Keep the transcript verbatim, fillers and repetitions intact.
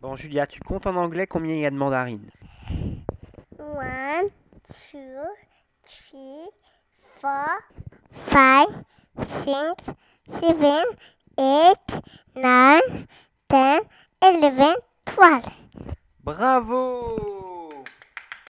Bon, Julia, tu comptes en anglais combien il y a de mandarines? One, two, three, four, five, six, seven, eight, nine, ten, eleven, twelve. Bravo!